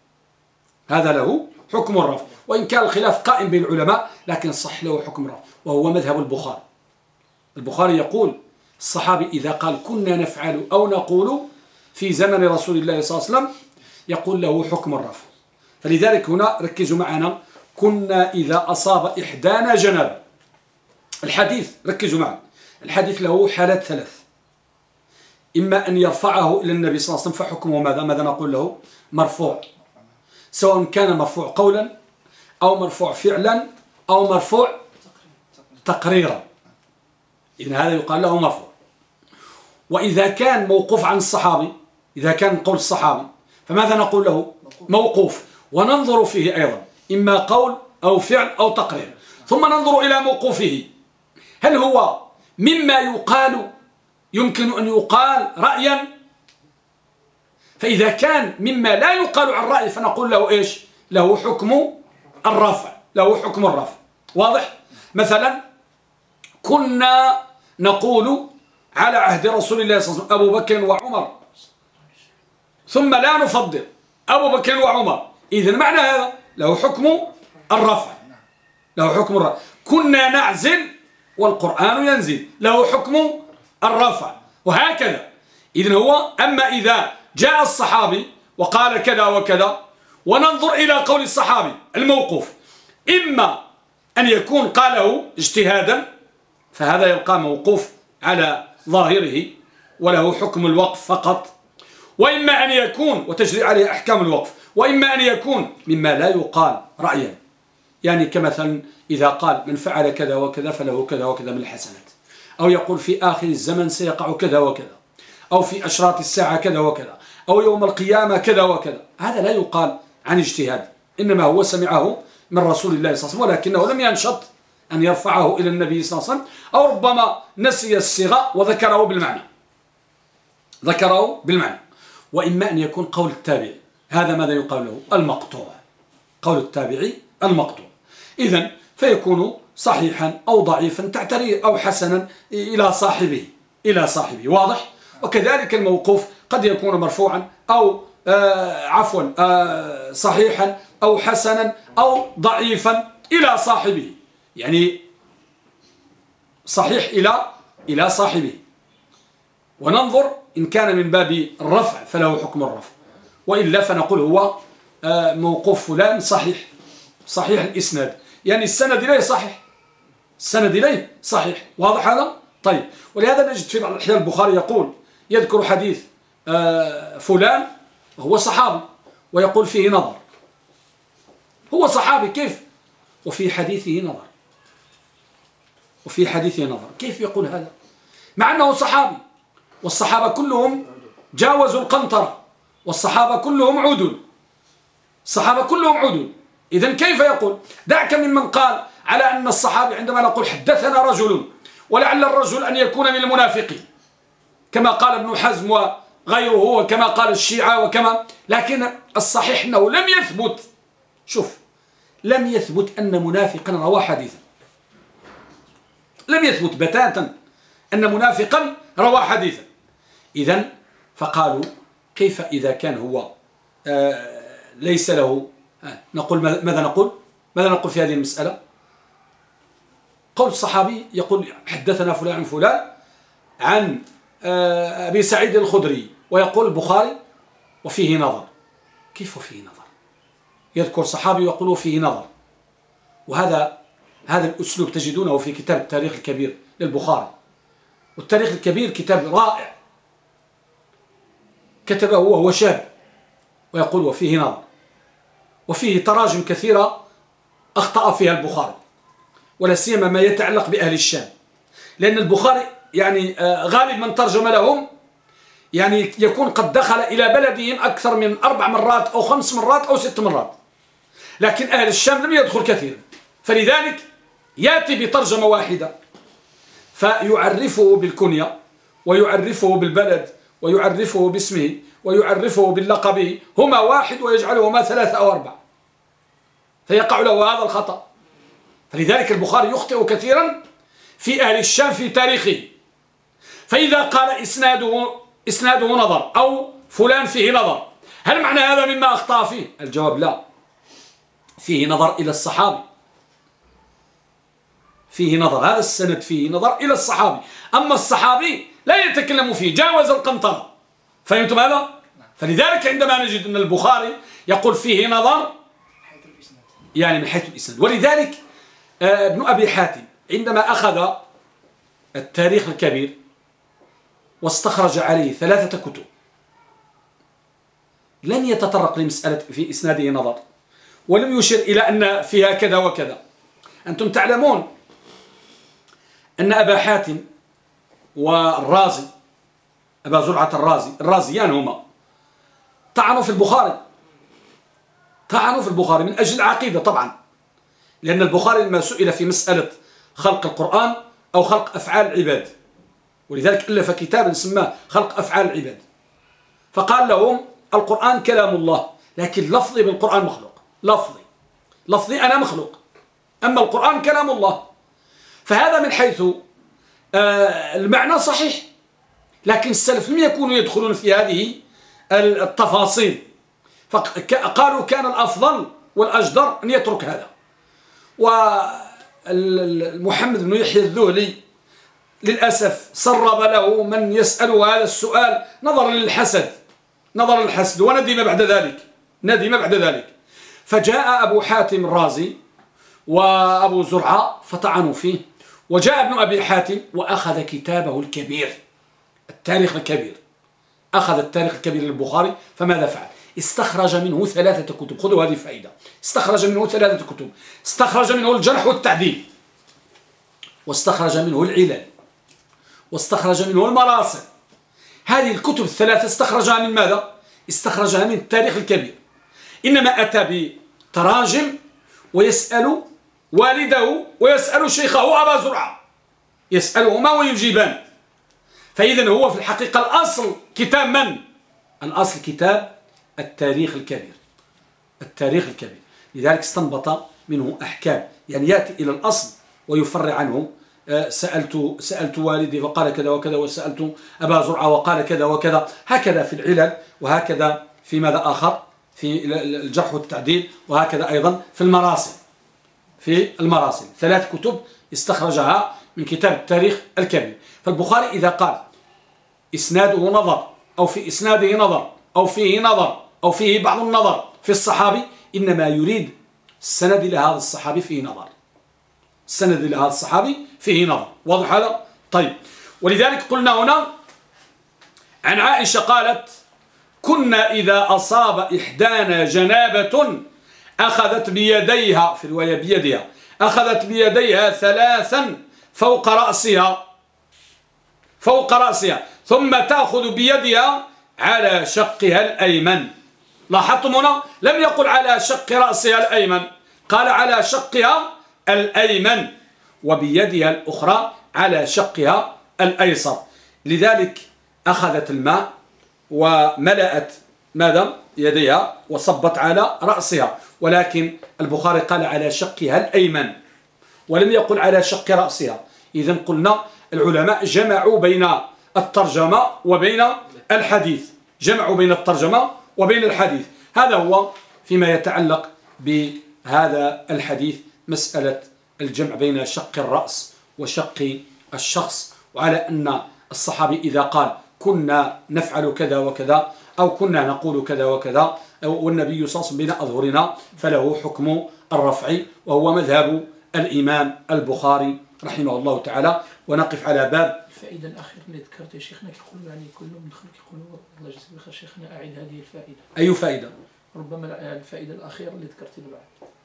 الرفع، وإن كان الخلاف قائم بين العلماء لكن صح له حكم الرفع، وهو مذهب البخاري يقول الصحابي إذا قال كنا نفعل أو نقول في زمن رسول الله صلى الله عليه وسلم يقول له حكم الرفع. فلذلك هنا ركزوا معنا، كنا إذا أصاب إحدانا جنابة. الحديث ركزوا معنا، الحديث له حالات 3، إما أن يرفعه إلى النبي صلى الله عليه وسلم فحكمه ماذا نقول له؟ مرفوع، سواء كان مرفوع قولا أو مرفوع فعلا أو مرفوع تقريرا، إذن هذا يقال له مرفوع. وإذا كان موقوف عن الصحابي، إذا كان قول الصحابي فماذا نقول له؟ موقوف. وننظر فيه أيضا إما قول أو فعل أو تقرير، ثم ننظر إلى موقوفه هل هو مما يمكن أن يقال رأيا؟ فإذا كان مما لا يقال عن رأي فنقول له إيش؟ له حكم الرفع، واضح؟ مثلا كنا نقول على عهد رسول الله صلى الله عليه وسلم أبو بكر وعمر، ثم لا نفضل أبو بكر وعمر، إذن معنى هذا له حكم الرفع، كنا نعزل والقرآن ينزل، له حكم الرفع، وهكذا. إذن هو أما إذا جاء الصحابي وقال كذا وكذا وننظر إلى قول الصحابي الموقوف، إما أن يكون قاله اجتهادا فهذا يبقى موقوف على ظاهره وله حكم الوقف فقط، وإما أن يكون وتجري عليه أحكام الوقف، وإما أن يكون مما لا يقال رأيا، يعني كمثلا إذا قال من فعل كذا وكذا فله كذا وكذا من الحسنات، أو يقول في آخر الزمن سيقع كذا وكذا، أو في أشراط الساعة كذا وكذا، أو يوم القيامة كذا وكذا. هذا لا يقال عن اجتهاد، إنما هو سمعه من رسول الله صلى الله عليه وسلم، ولكنه لم ينشط أن يرفعه إلى النبي صلى الله عليه وسلم، أو ربما نسي الصيغة وذكره بالمعنى، ذكره بالمعنى. وإما أن يكون قول التابعي، هذا ماذا يقال له؟ المقطوع. قول التابعي المقطوع، إذن فيكون صحيحا أو ضعيفا تعتري أو حسنا إلى صاحبه، إلى صاحبه، واضح؟ وكذلك الموقوف قد يكون مرفوعا أو صحيحا أو حسنا أو ضعيفا إلى صاحبه، يعني صحيح إلى صاحبه. وننظر إن كان من باب الرفع فله حكم الرفع، وإلا فنقول هو موقوف فلان صحيح الإسناد، يعني السند إليه صحيح، السند إليه صحيح، واضح هذا؟ طيب، ولهذا نجد في بعض الأحيان البخاري يقول يذكر حديث فلان وهو صحابي ويقول فيه نظر، هو صحابي كيف؟ وفي حديثه نظر، وفي حديثه نظر، كيف يقول هذا؟ مع أنه صحابي، والصحابة كلهم جاوزوا القنطرة، والصحابة كلهم عدل، الصحابة كلهم عدل، إذن كيف يقول؟ دعك ممن قال على أن الصحابي عندما نقول حدثنا رجل، ولعل الرجل أن يكون من المنافقين كما قال ابن حزم وغيره، وكما قال الشيعة وكما، لكن الصحيح أنه لم يثبت، شوف، لم يثبت أن منافقا روى حديثا، لم يثبت بتاتا أن منافقا روى حديثا. إذن فقالوا كيف إذا كان هو ليس له، نقول ماذا نقول؟ ماذا نقول في هذه المسألة؟ قول الصحابي يقول حدثنا فلان فلان عن أبي سعيد الخدري، ويقول البخاري وفيه نظر. كيف وفيه نظر؟ يذكر صحابي ويقول وفيه نظر، وهذا الأسلوب تجدونه في كتاب التاريخ الكبير للبخاري، والتاريخ الكبير كتاب رائع كتبه وهو شاب، ويقول وفيه نظر، وفيه تراجم كثيرة أخطأ فيها البخاري، ولا سيما ما يتعلق بأهل الشام، لأن البخاري يعني غالب من ترجم لهم يعني يكون قد دخل إلى بلدهم أكثر من 4 مرات أو 5 مرات أو 6 مرات، لكن أهل الشام لم يدخل كثيرا، فلذلك يأتي بترجمة واحدة فيعرفه بالكنية ويعرفه بالبلد ويعرفه باسمه ويعرفه باللقب، هما واحد ويجعلهما 3 أو 4، فيقع له هذا الخطأ. فلذلك البخاري يخطئ كثيرا في أهل الشام في تاريخه، فإذا قال إسناده نظر أو فلان فيه نظر، هل معنى هذا مما أخطأ فيه؟ الجواب لا، فيه نظر إلى الصحابي، فيه نظر، هذا السند فيه نظر إلى الصحابي، أما الصحابي لا يتكلم فيه، جاوز القنطرة، فهمتم هذا؟ فلذلك عندما نجد أن البخاري يقول فيه نظر يعني من حيث الإسناد. ولذلك ابن أبي حاتم عندما أخذ التاريخ الكبير واستخرج عليه 3 كتب لم يتطرق لمسألة في إسناده نظر، ولم يشر إلى أن فيها كذا وكذا. أنتم تعلمون أن أبا حاتم والرازي، أبا زرعة الرازيان هما طعنوا في البخاري، طعنوا في البخاري من أجل العقيدة طبعا، لأن البخاري لما سئل في مسألة خلق القرآن أو خلق أفعال العباد، ولذلك ألف كتابا سماه خلق أفعال العباد، فقال لهم القرآن كلام الله، لكن لفظي بالقرآن مخلوق، لفظي أنا مخلوق، أما القرآن كلام الله. فهذا من حيث المعنى صحيح، لكن السلف لم يكونوا يدخلون في هذه التفاصيل، فقالوا كان الأفضل والأجدر أن يترك هذا. ومحمد بن يحيى الذهلي للأسف سرب له من يسأله هذا السؤال نظرا للحسد، وندم بعد ذلك، فجاء أبو حاتم الرازي وأبو زرعة فطعنوا فيه، وجاء ابن أبي حاتم وأخذ كتابه الكبير التاريخ الكبير، أخذ التاريخ الكبير للبخاري، فماذا فعل؟ استخرج منه 3 كتب. خذوا هذه فائدة. استخرج منه 3 كتب. استخرج منه الجرح والتعديل، واستخرج منه العلل، واستخرج منه المراسل. هذه الكتب ال3 استخرجها من ماذا؟ استخرجها من التاريخ الكبير. إنما أتى بتراجم ويسأل والده ويسأل شيخه أبا زرعة، يسألهما ويجيبان. فإذا هو في الحقيقة الأصل كتاب من؟ الأصل كتاب التاريخ الكبير، التاريخ الكبير. لذلك استنبط منه أحكام، يعني يأتي إلى الأصل ويفرع عنه. سألت والدي فقال كذا وكذا، وسألت أبا زرعة وقال كذا وكذا. هكذا في العلل، وهكذا في ماذا آخر؟ في الجرح والتعديل، وهكذا أيضا في المراسل. في المراسل 3 كتب استخرجها من كتاب التاريخ الكبير. فالبخاري إذا قال إسناده نظر، أو في إسناده نظر، أو فيه نظر، أو فيه بعض النظر في الصحابي، إنما يريد السند إلى هذا الصحابي فيه نظر، السند إلى هذا الصحابي فيه نظر. واضح هذا؟ طيب. ولذلك قلنا هنا عن عائشة قالت: كنا إذا أصاب إحدانا جنابة أخذت بيديها، في رواية بيدها، أخذت بيديها 3 فوق رأسها ثم تأخذ بيدها على شقها الأيمن. لاحظتم هنا لم يقل على شق رأسها الأيمن، قال على شقها الأيمن، وبيدها الأخرى على شقها الأيسر. لذلك أخذت الماء وملأت ماذا؟ يديها، وصبت على رأسها، ولكن البخاري قال على شقها الأيمن ولم يقل على شق رأسها. إذن قلنا العلماء جمعوا بين الترجمة وبين الحديث، جمعوا بين الترجمة وبين الحديث. هذا هو فيما يتعلق بهذا الحديث، مسألة الجمع بين شق الرأس وشق الشخص، وعلى أن الصحابي إذا قال كنا نفعل كذا وكذا، أو كنا نقول كذا وكذا، والنبي صلى الله عليه وسلم بين أظهرنا، فله حكم الرفع، وهو مذهب الإمام البخاري رحمه الله تعالى. ونقف على باب الفائدة الأخيرة اللي ذكرتها شيخنا، كيقولوا يعني كل من خلق يقولوا الله يجزيك بخير شيخنا أعد هذه الفائدة. أي فائدة؟ ربما الفائدة الأخيرة اللي ذكرتها بعد.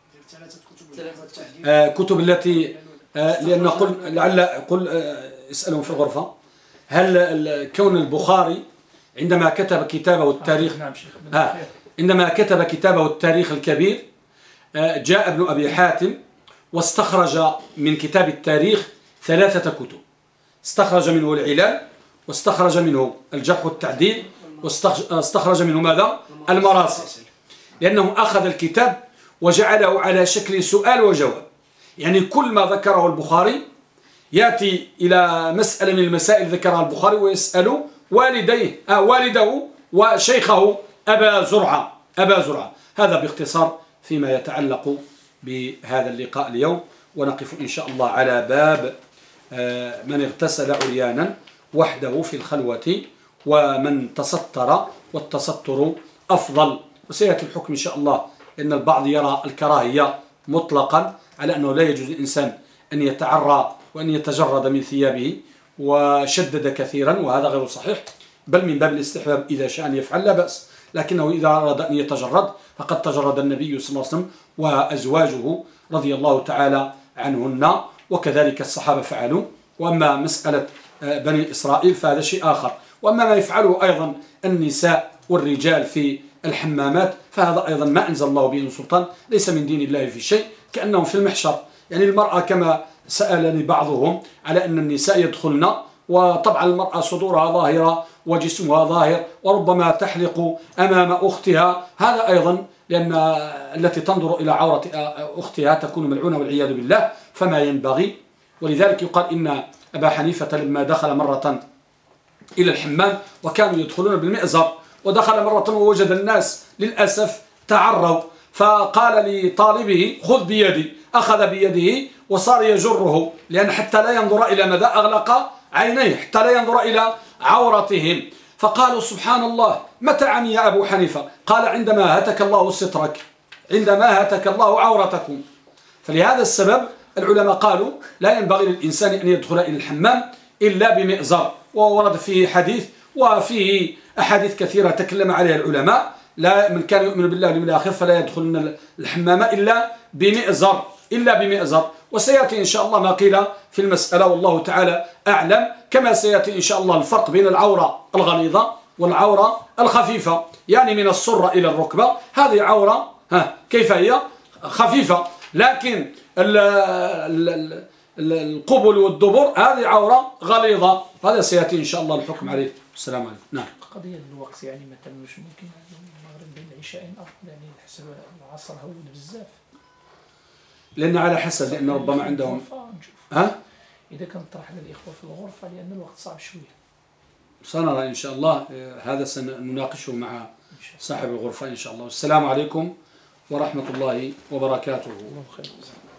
كتب التي لأن قل اسألهم في الغرفة، هل كون البخاري عندما كتب كتابه التاريخ، عندما كتب كتابه التاريخ الكبير، جاء ابن أبي حاتم واستخرج من كتاب التاريخ 3 كتب، استخرج منه العلل، واستخرج منه الجرح والتعديل، واستخرج منه ماذا؟ المراسل. لأنه أخذ الكتاب وجعله على شكل سؤال وجواب، يعني كل ما ذكره البخاري يأتي إلى مسألة من المسائل ذكرها البخاري ويسأل والده وشيخه أبا زرعة. هذا باختصار فيما يتعلق بهذا اللقاء اليوم. ونقف إن شاء الله على باب من اغتسل عريانا وحده في الخلوة ومن تستر، والتستر أفضل. وسيأتي الحكم إن شاء الله، لأن البعض يرى الكراهية مطلقا على أنه لا يجوز للإنسان أن يتعرى وأن يتجرد من ثيابه، وشدد كثيرا، وهذا غير صحيح، بل من باب الاستحباب إذا شاء أن يفعل لا بأس، لكنه إذا أراد أن يتجرد فقد تجرد النبي صلى الله عليه وسلم وأزواجه رضي الله تعالى عنهن، وكذلك الصحابة فعلوا. وأما مسألة بني إسرائيل فهذا شيء آخر. وأما ما يفعله أيضا النساء والرجال في الحمامات فهذا أيضا ما أنزل الله به سلطان، ليس من دين الله في شيء، كأنهم في المحشر. يعني المرأة كما سألني بعضهم على أن النساء يدخلن، وطبعا المرأة صدورها ظاهرة وجسمها ظاهر، وربما تحلق أمام أختها، هذا أيضا لأن التي تنظر إلى عورة أختها تكون ملعونة والعياذ بالله، فما ينبغي. ولذلك يقال إن أبا حنيفة لما دخل مرة إلى الحمام وكانوا يدخلون بالمئزر، ودخل مرة ووجد الناس للأسف تعروا، فقال لطالبه خذ بيدي، أخذ بيده وصار يجره، لأن حتى لا ينظر إلى مدى أغلق عينيه، حتى لا ينظر إلى عورتهم. فقالوا سبحان الله، متى عمي يا أبو حنيفة؟ قال عندما هتك الله سترك، عندما هتك الله عورتكم. فلهذا السبب العلماء قالوا لا ينبغي للإنسان أن يدخل إلى الحمام إلا بمئزر، وورد فيه حديث وفيه أحاديث كثيرة تكلم عليها العلماء لا من كان يؤمن بالله واليوم الآخر فلا يدخل من الحمام إلا بمئزر وسيأتي إن شاء الله ما قيل في المسألة والله تعالى أعلم، كما سيأتي إن شاء الله الفرق بين العورة الغليظة والعورة الخفيفة، يعني من السرة إلى الركبة هذه عورة كيف هي خفيفة، لكن القبل والدبر هذه عورة غليظة. هذا سيأتي إن شاء الله الحكم عليه. السلام عليكم. نعم. قضية الوقت يعني مثلا مش ممكن المغرب بين العشاءين أفضل، يعني حسب العصر هو بزاف، لأن على حسب، لأن ربما عندهم إذا كان طرح للإخوة في الغرفة لأن الوقت صعب شوية. سنرى إن شاء الله، هذا سنناقشه مع صاحب الغرفة إن شاء الله. والسلام عليكم ورحمة الله وبركاته. الله خير.